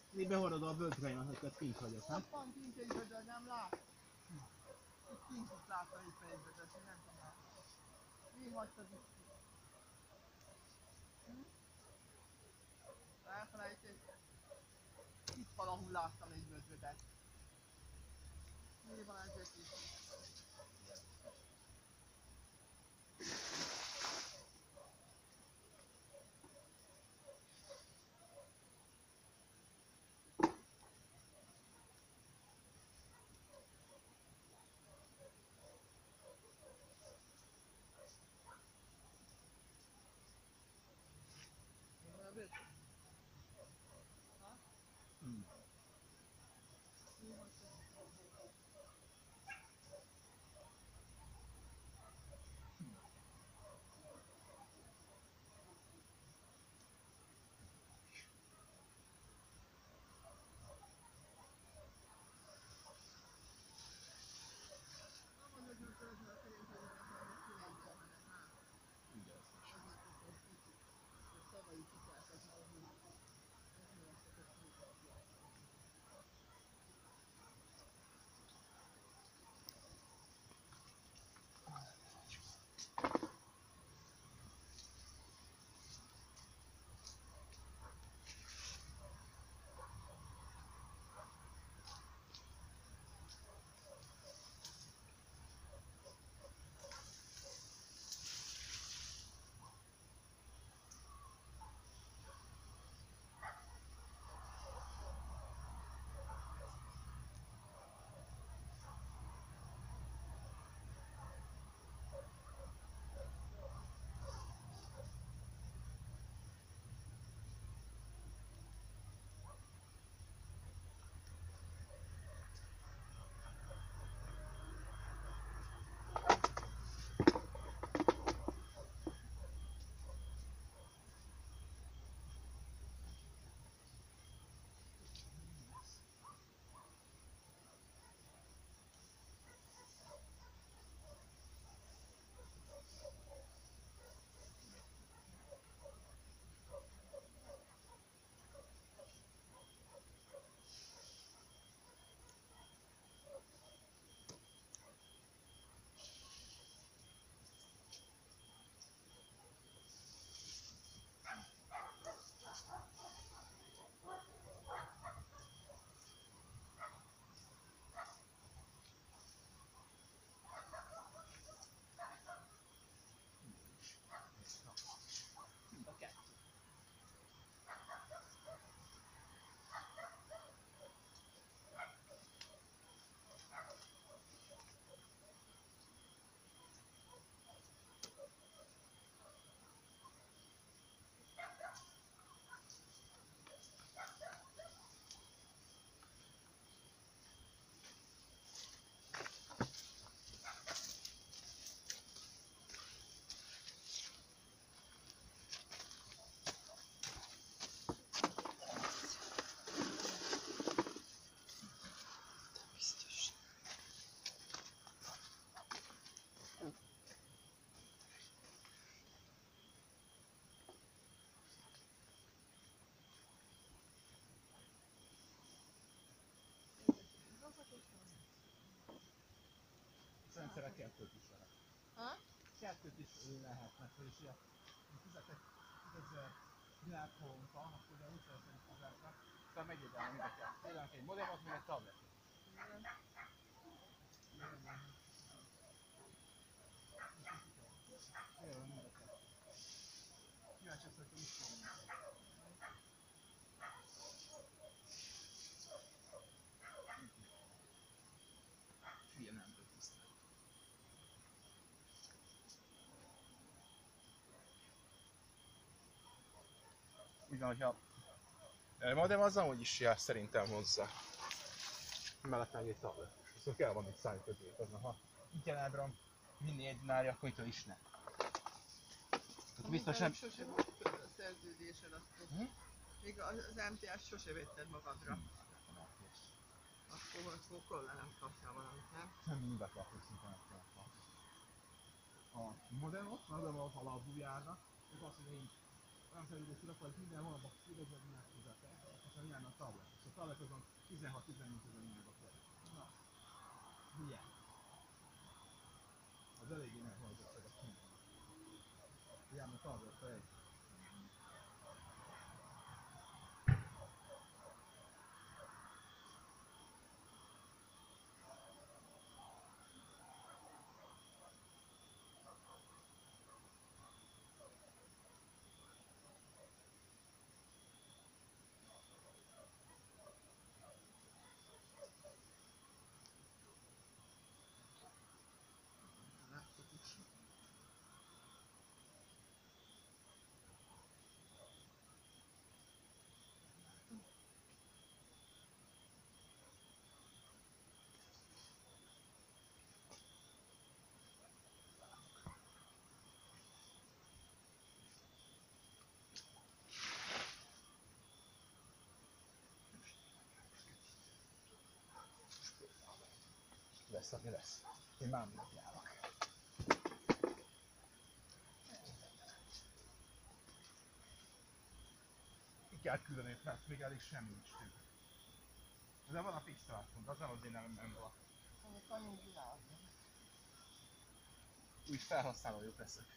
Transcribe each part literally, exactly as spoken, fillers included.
Mi behordod a bölcsőjémet, hogy kint hagyod, hát? Ott van kint egy bödör, nem lát? Itt kint is láttam itt egy bödör, én nem tudom látni. Mi hagytad itt ki? Hm? Elfelejtetted? Itt valahol láttam egy bödrödet. Mi van ezek is? Hmm. Szerintem kettőt is lehet. Ha? Kettőt is lehetnek, és ilyen fizetek tízezer világhónka, akkor ugye úgy szeretnék fizekre, aztán megérdelem mind a kettőt. Tényleg egy modemet, meg egy tabletet. Jön mind a kettőt. Kíváncsi azt, hogy mit fogunk. Hülye nem tud tisztán. Úgy van, hogyha modem az amúgy is jár szerintem hozzá. Mellett meg egy tablet. Szóval kell van egy számítógép, az ha ingyen elbírom vinni egy dinárja, akkor mitől is ne. Biztos nem... Sose volt a szerződésed akkor. Hm? Még az em té es sose vetted magadra. Hm. Akkor, akkor le nem kaptál valamit, nem? Nem mindent kapjuk szinte megkapva. A modemot, a modemot alá a bujárnak, és azt mondja, hogy olyan felülő tudok, hogy minden hónapban tudod, hogy minek fizetek, és Aztán járna a tablet. A tablet azon tizenhat-tizennyolc ezer millióba kerül. Na, Milyen? Az eléggé nem hallgatság a kínálni. Járna a tablet egy. a laptop is. Lesz, ami lesz. Én már nem járok. Ki kell küldeni, mert még elég semmi nincs tőle. De van a fix telefon, de az nem az én nem, nem van. Mondjuk annyit csinálni. Úgy felhasználójuk leszek.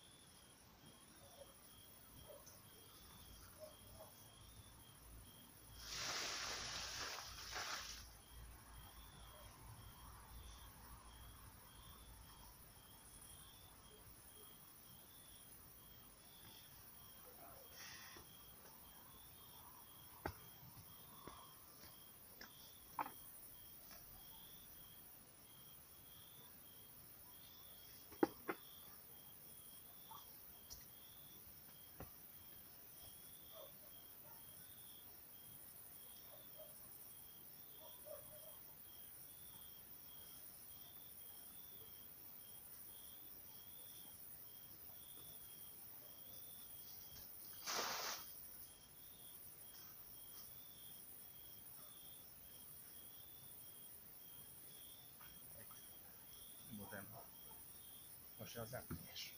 Modern. Most az nem kényes.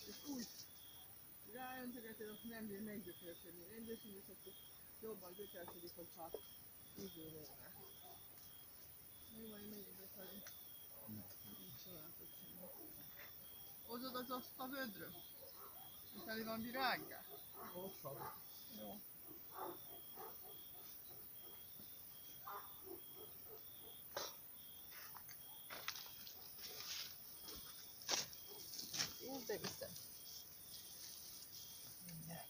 És úgy ráöntögeted, akkor nem bír meggyökeresedni. Rendesen, és akkor jobban gyökeresedik, hogyha izé volna. Még van, hogy megyek befelé. Nincs salátot semmi. Hozod az azt a vödröt? Teli van virággá? Ott van. Jó. Úgy beviszem. Mindjárt.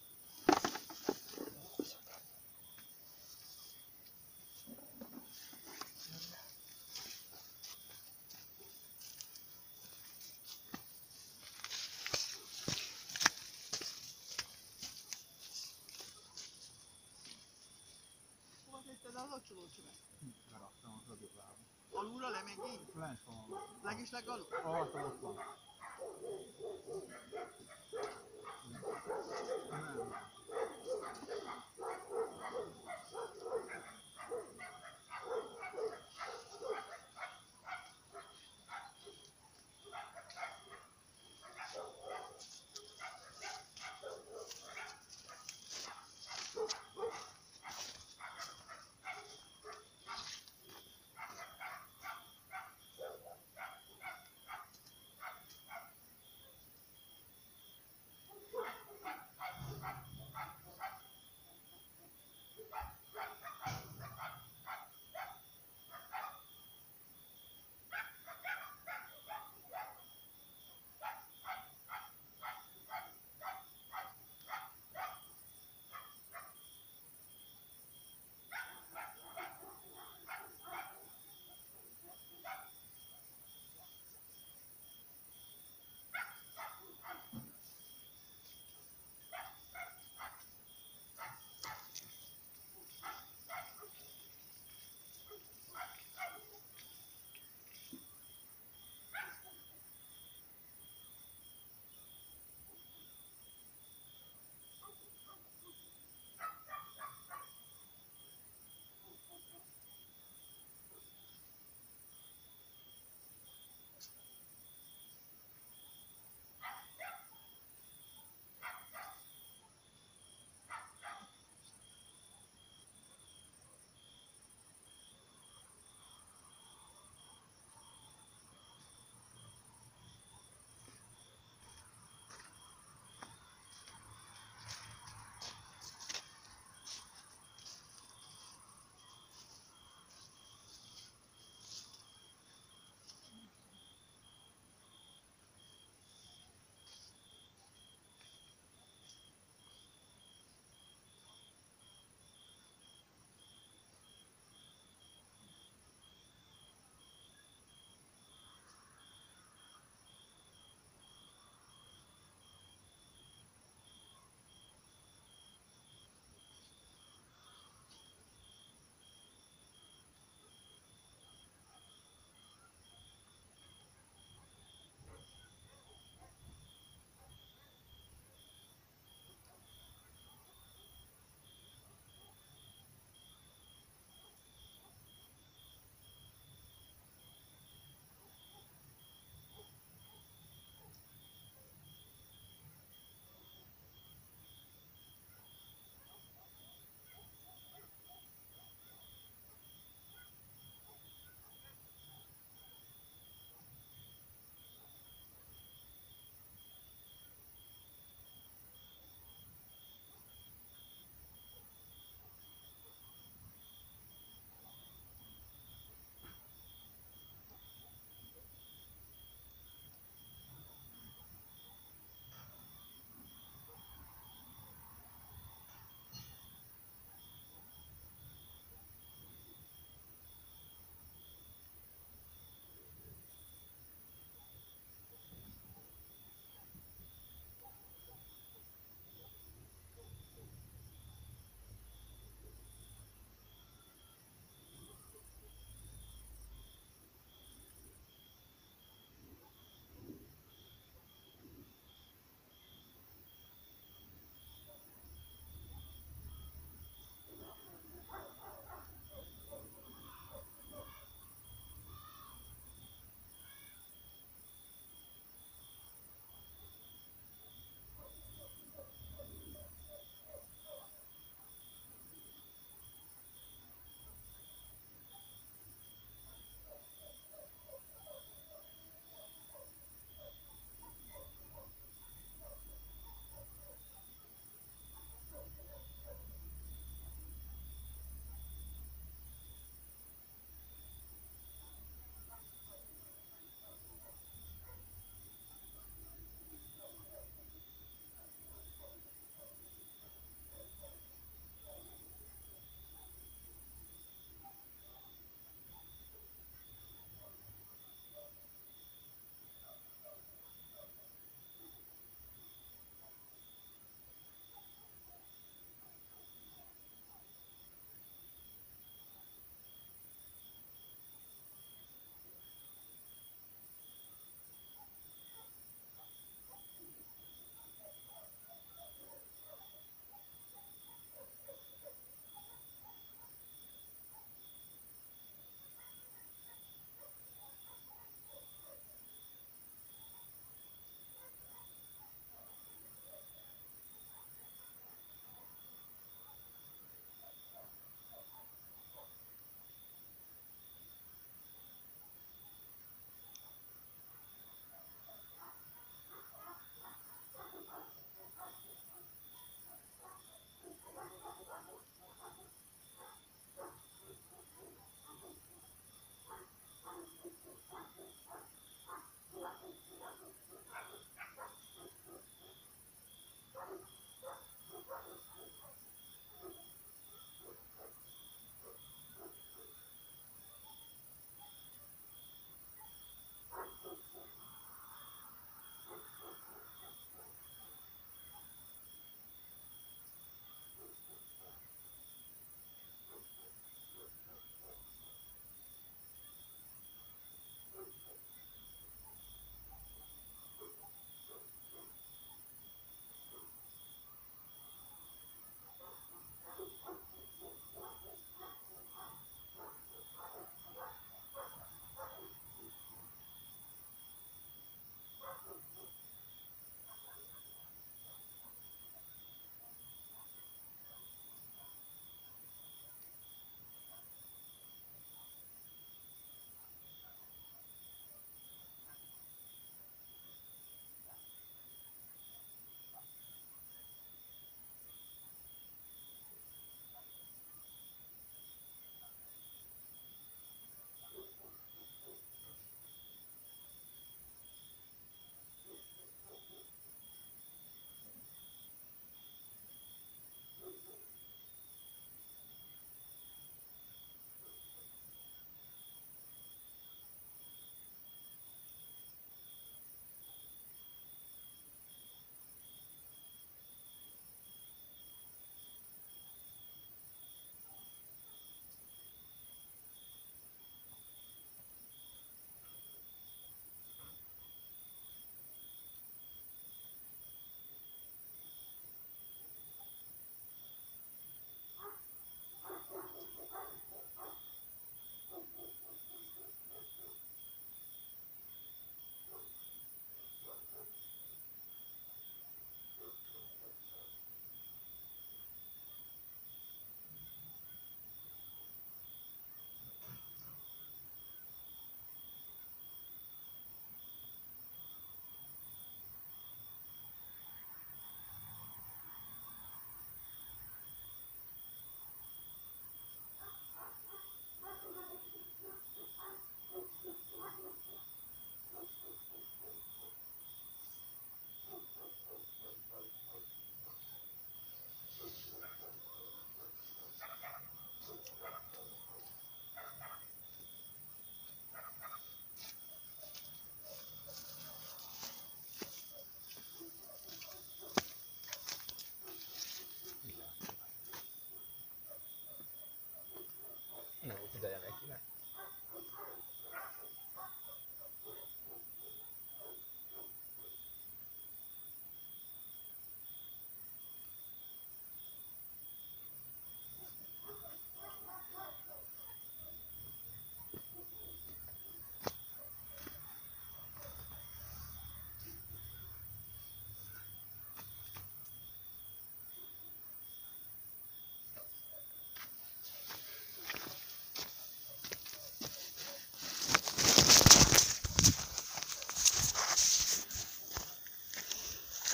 Hova tetted az locsolócsövet? Beraktam a rögölába. Alulra le meg így? Lent van. Leg is legalul? Alatt ott van.